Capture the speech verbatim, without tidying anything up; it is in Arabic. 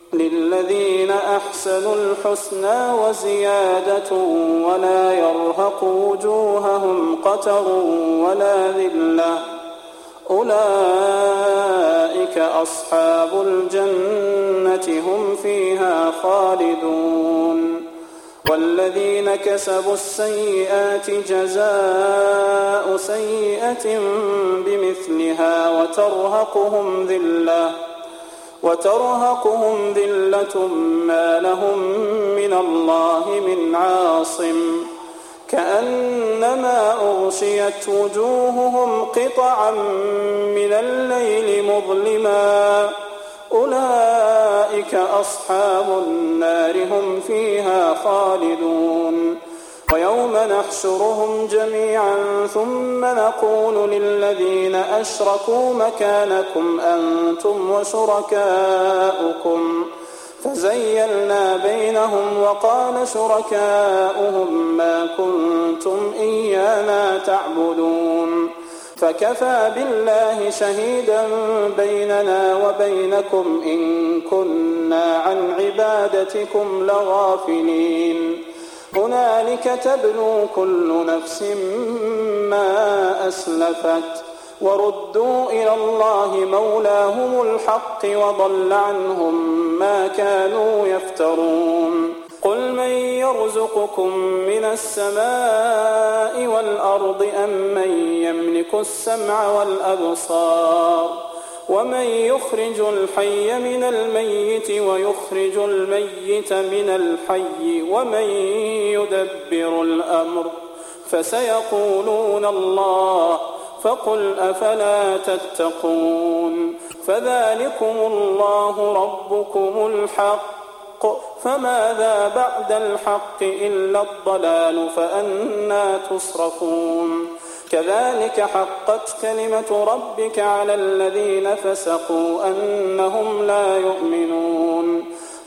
للذين أحسنوا الحسنى وزيادة ولا يرهق وجوههم قتر ولا ذلة أولئك أصحاب الجنة هم فيها خالدون والذين كسبوا السيئات جزاء سيئة بمثلها وترهقهم ذلة وترهقهم ذلة ما لهم من الله من عاصم كأنما أغشيت وجوههم قطعا من الليل مظلما أولئك أصحاب النار هم فيها خالدون ويوم نحشرهم جميعا ثم نقول للذين أشركوا مكانكم أنتم وشركاؤكم فزيلنا بينهم وقال شركاؤهم ما كنتم إيانا تعبدون فكفى بالله شهيدا بيننا وبينكم إن كنا عن عبادتكم لغافلين هنالك تبلو كل نفس ما أسلفت وردوا إلى الله مولاهم الحق وضل عنهم ما كانوا يفترون قل من يرزقكم من السماء والأرض أم من يملك السمع والأبصار ومن يخرج الحي من الميت ويخرج الميت من الحي ومن يدبر الأمر فسيقولون الله فقل أفلا تتقون فذلكم الله ربكم الحق فماذا بعد الحق إلا الضلال فأنى تصرفون كذلك حقت كلمة ربك على الذين فسقوا أنهم لا يؤمنون